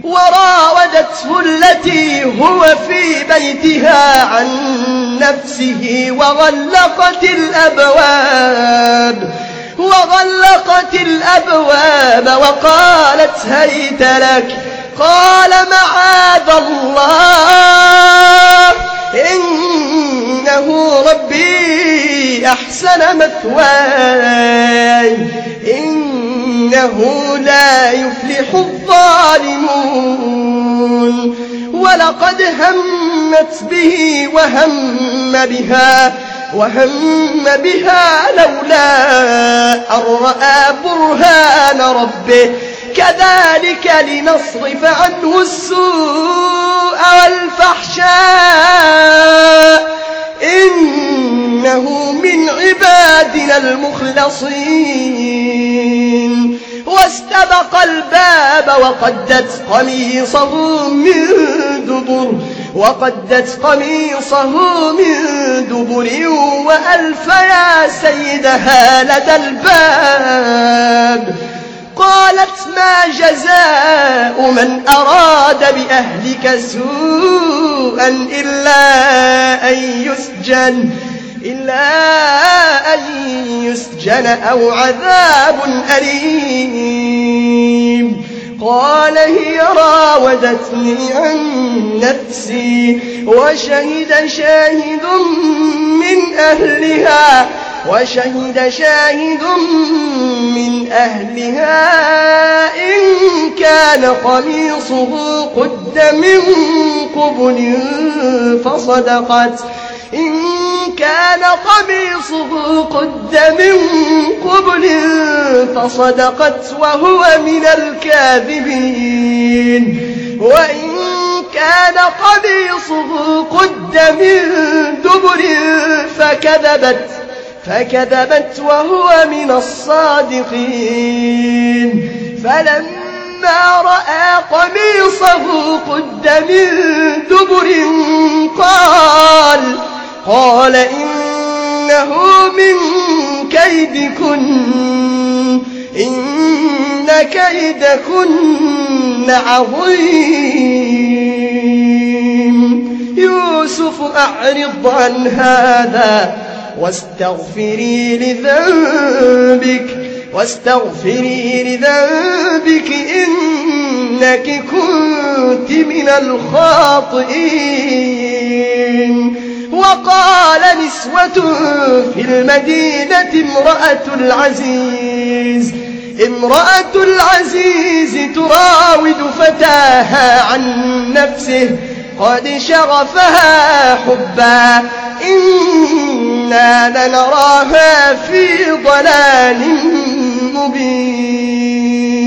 وراودته التي هو في بيتها عن نفسه وغلقت الأبواب وقالت هيت لك. قال معاذ الله إنه ربي أحسن مثواي إنه لا يفلح الظالمون. ولقد همت به وهم بها لولا أن رأى برهان ربه كذلك لنصرف عنه السوء والفحشاء إنه من عبادنا المخلصين. واستبق الباب وقدت قميصه من دبر وألف يا سيدها لدى الباب. قالت ما جزاء من أراد بأهلك سوءا إلا أن يسجن أو عذاب أليم. قال هي راودتني عن نفسي وشهد شاهد من أهلها إن كان قميصه قد من قبل فصدقت وهو من الكاذبين وإن كان قميصه قد من دبر فكذبت وهو من الصادقين. فلما رأى قميصه قد من دبر قال إنه من كيدكن إن كيدكن عظيم. يوسف أعرض عن هذا واستغفري لذنبك إنك كنت من الخاطئين. وقال نسوة في المدينة امرأة العزيز تراود فتاها عن نفسه قد شغفها حبا إنا لنراها في ضلال مبين.